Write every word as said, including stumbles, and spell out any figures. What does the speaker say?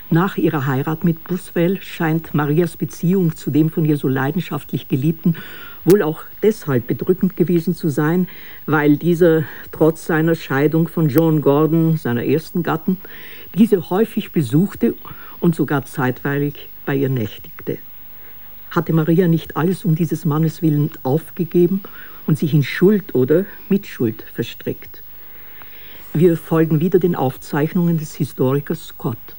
Nach ihrer Heirat mit Bothwell scheint Marias Beziehung zu dem von ihr so leidenschaftlich Geliebten wohl auch deshalb bedrückend gewesen zu sein, weil dieser trotz seiner Scheidung von John Gordon, seiner ersten Gatten, diese häufig besuchte und sogar zeitweilig bei ihr nächtigte. Hatte Maria nicht alles um dieses Mannes willen aufgegeben und sich in Schuld oder Mitschuld verstrickt? Wir folgen wieder den Aufzeichnungen des Historikers Scott.